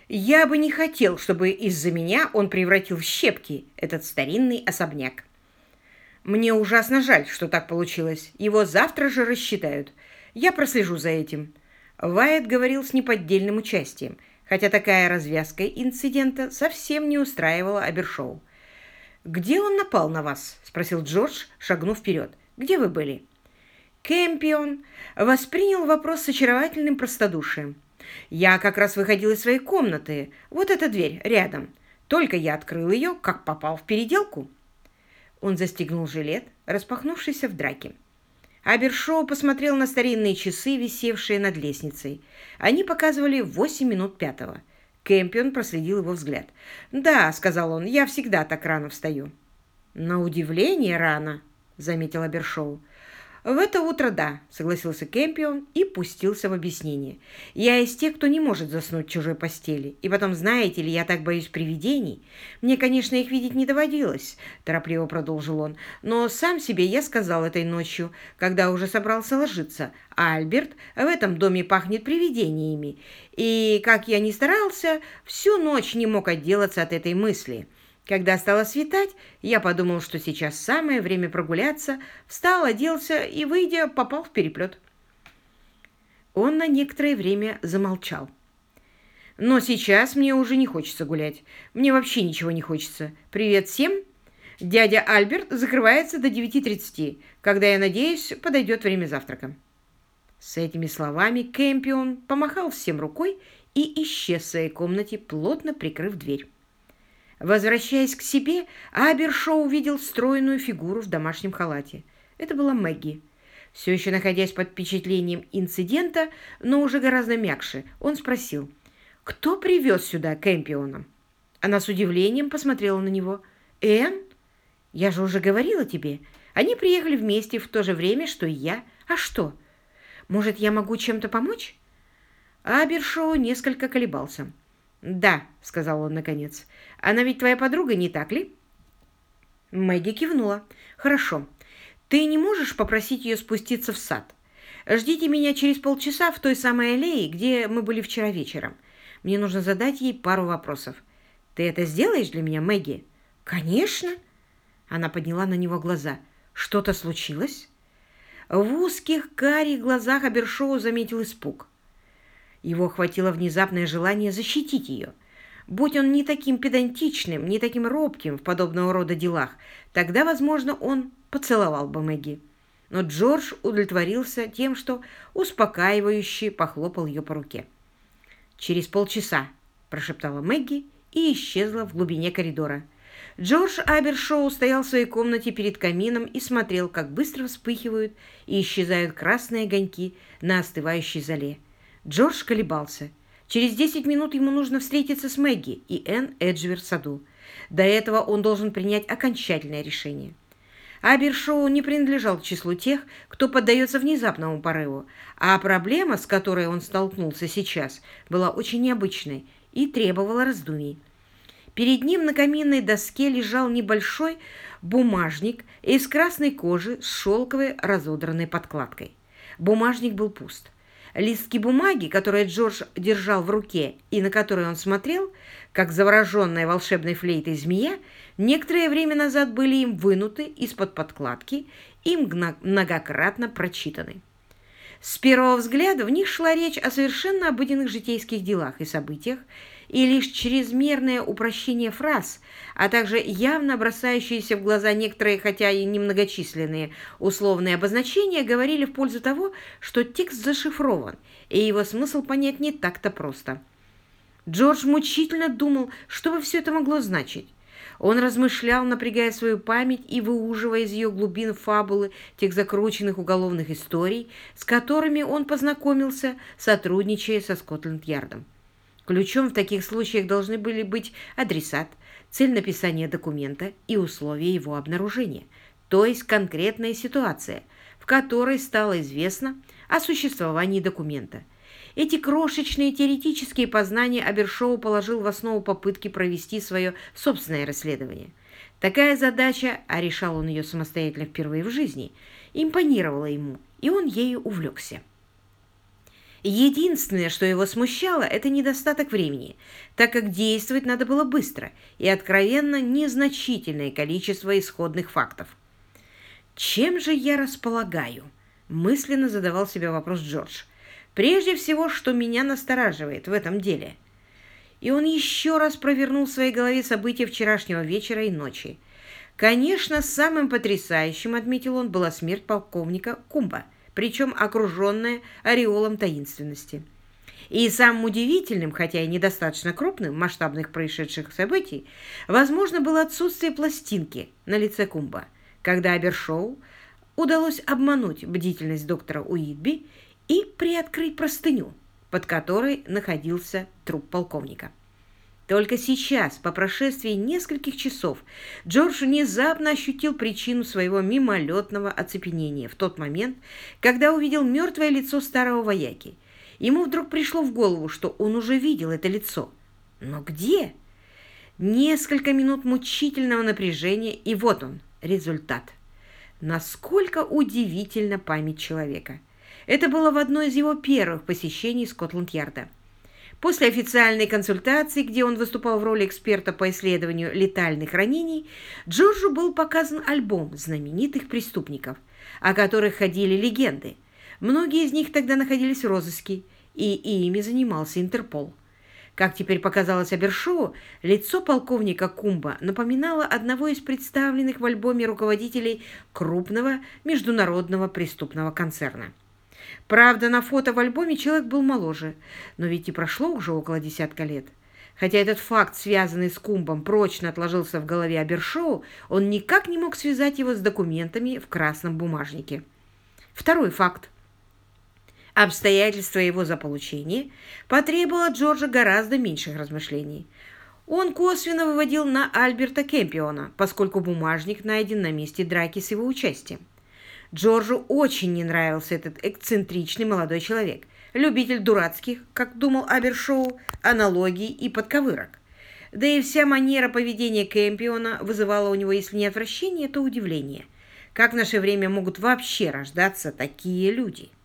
Я бы не хотел, чтобы из-за меня он превратил в щепки этот старинный особняк. Мне ужасно жаль, что так получилось. Его завтра же рассчитают. Я прослежу за этим. Вайет говорил с неподдельным участием, хотя такая развязка инцидента совсем не устраивала Абершоу. «Где он напал на вас?» – спросил Джордж, шагнув вперед. «Где вы были?» Кэмпион воспринял вопрос с очаровательным простодушием. «Я как раз выходил из своей комнаты. Вот эта дверь рядом. Только я открыл ее, как попал в переделку». Он застегнул жилет, распахнувшийся в драке. Абершоу посмотрел на старинные часы, висевшие над лестницей. Они показывали 8 минут пятого. Кэмпион проследил его взгляд. «Да», — сказал он, — «я всегда так рано встаю». «На удивление рано», — заметил Абершоу. «В это утро да», — согласился Кэмпион и пустился в объяснение. «Я из тех, кто не может заснуть в чужой постели. И потом, знаете ли, я так боюсь привидений. Мне, конечно, их видеть не доводилось», — торопливо продолжил он. «Но сам себе я сказал этой ночью, когда уже собрался ложиться. Альберт, в этом доме пахнет привидениями. И, как я ни старался, всю ночь не мог отделаться от этой мысли». Когда стало светать, я подумал, что сейчас самое время прогуляться, встал, оделся и, выйдя, попал в переплет. Он на некоторое время замолчал. «Но сейчас мне уже не хочется гулять. Мне вообще ничего не хочется. Привет всем! Дядя Альберт закрывается до 9:30, когда, я надеюсь, подойдет время завтрака». С этими словами Кэмпион помахал всем рукой и исчез в своей комнате, плотно прикрыв дверь. Возвращаясь к себе, Абершоу увидел стройную фигуру в домашнем халате. Это была Мэгги. Все еще находясь под впечатлением инцидента, но уже гораздо мягче, он спросил, кто привез сюда Кэмпиона? Она с удивлением посмотрела на него. «Энн? Я же уже говорила тебе. Они приехали вместе в то же время, что и я. А что? Может, я могу чем-то помочь?» Абершоу несколько колебался. «Да», — сказал он наконец. «Она ведь твоя подруга, не так ли?» Мэгги кивнула. «Хорошо. Ты не можешь попросить ее спуститься в сад? Ждите меня через полчаса в той самой аллее, где мы были вчера вечером. Мне нужно задать ей пару вопросов. Ты это сделаешь для меня, Мэгги?» «Конечно!» Она подняла на него глаза. «Что-то случилось?» В узких карих глазах Абершоу заметил испуг. Его охватило внезапное желание защитить ее. Будь он не таким педантичным, не таким робким в подобного рода делах, тогда, возможно, он поцеловал бы Мэгги. Но Джордж удовлетворился тем, что успокаивающе похлопал ее по руке. «Через полчаса», – прошептала Мэгги и исчезла в глубине коридора. Джордж Абершоу стоял в своей комнате перед камином и смотрел, как быстро вспыхивают и исчезают красные огоньки на остывающей золе. Джордж колебался. Через 10 минут ему нужно встретиться с Мэгги и Энн Эджвер в саду. До этого он должен принять окончательное решение. Абершоу не принадлежал к числу тех, кто поддается внезапному порыву, а проблема, с которой он столкнулся сейчас, была очень необычной и требовала раздумий. Перед ним на каминной доске лежал небольшой бумажник из красной кожи с шелковой разодранной подкладкой. Бумажник был пуст. Листки бумаги, которые Джордж держал в руке и на которые он смотрел, как завороженная волшебной флейтой змея, некоторое время назад были им вынуты из-под подкладки и многократно прочитаны. С первого взгляда в них шла речь о совершенно обыденных житейских делах и событиях, и лишь чрезмерное упрощение фраз, а также явно бросающиеся в глаза некоторые, хотя и немногочисленные, условные обозначения говорили в пользу того, что текст зашифрован, и его смысл понять не так-то просто. Джордж мучительно думал, что бы все это могло значить. Он размышлял, напрягая свою память и выуживая из ее глубин фабулы тех закрученных уголовных историй, с которыми он познакомился, сотрудничая со Скотланд-Ярдом. Ключом в таких случаях должны были быть адресат, цель написания документа и условия его обнаружения, то есть конкретная ситуация, в которой стало известно о существовании документа. Эти крошечные теоретические познания Абершоу положил в основу попытки провести свое собственное расследование. Такая задача, а решал он ее самостоятельно впервые в жизни, импонировала ему, и он ею увлекся. Единственное, что его смущало, это недостаток времени, так как действовать надо было быстро и откровенно незначительное количество исходных фактов. «Чем же я располагаю?» – мысленно задавал себе вопрос Джордж. «Прежде всего, что меня настораживает в этом деле?» И он еще раз провернул в своей голове события вчерашнего вечера и ночи. Конечно, самым потрясающим, отметил он, была смерть полковника Кумба, причем окруженная ореолом таинственности. И самым удивительным, хотя и недостаточно крупным, масштабных происшедших событий, возможно, было отсутствие пластинки на лице Кумба, когда Абершоу удалось обмануть бдительность доктора Уитби и приоткрыть простыню, под которой находился труп полковника. Только сейчас, по прошествии нескольких часов, Джордж внезапно ощутил причину своего мимолетного оцепенения в тот момент, когда увидел мертвое лицо старого вояки. Ему вдруг пришло в голову, что он уже видел это лицо. Но где? Несколько минут мучительного напряжения, и вот он, результат. Насколько удивительна память человека! Это было в одно из его первых посещений Скотланд-Ярда. После официальной консультации, где он выступал в роли эксперта по исследованию летальных ранений, Джорджу был показан альбом знаменитых преступников, о которых ходили легенды. Многие из них тогда находились в розыске, и ими занимался Интерпол. Как теперь показалось Абершоу, лицо полковника Кумба напоминало одного из представленных в альбоме руководителей крупного международного преступного концерна. Правда, на фото в альбоме человек был моложе, но ведь и прошло уже около десятка лет. Хотя этот факт, связанный с Кумбом, прочно отложился в голове Абершоу, он никак не мог связать его с документами в красном бумажнике. Второй факт. Обстоятельства его заполучения потребовало от Джорджа гораздо меньших размышлений. Он косвенно выводил на Альберта Кэмпиона, поскольку бумажник найден на месте драки с его участием. Джорджу очень не нравился этот эксцентричный молодой человек, любитель дурацких, как думал Абершоу, аналогий и подковырок. Да и вся манера поведения Кэмпиона вызывала у него, если не отвращение, то удивление. Как в наше время могут вообще рождаться такие люди?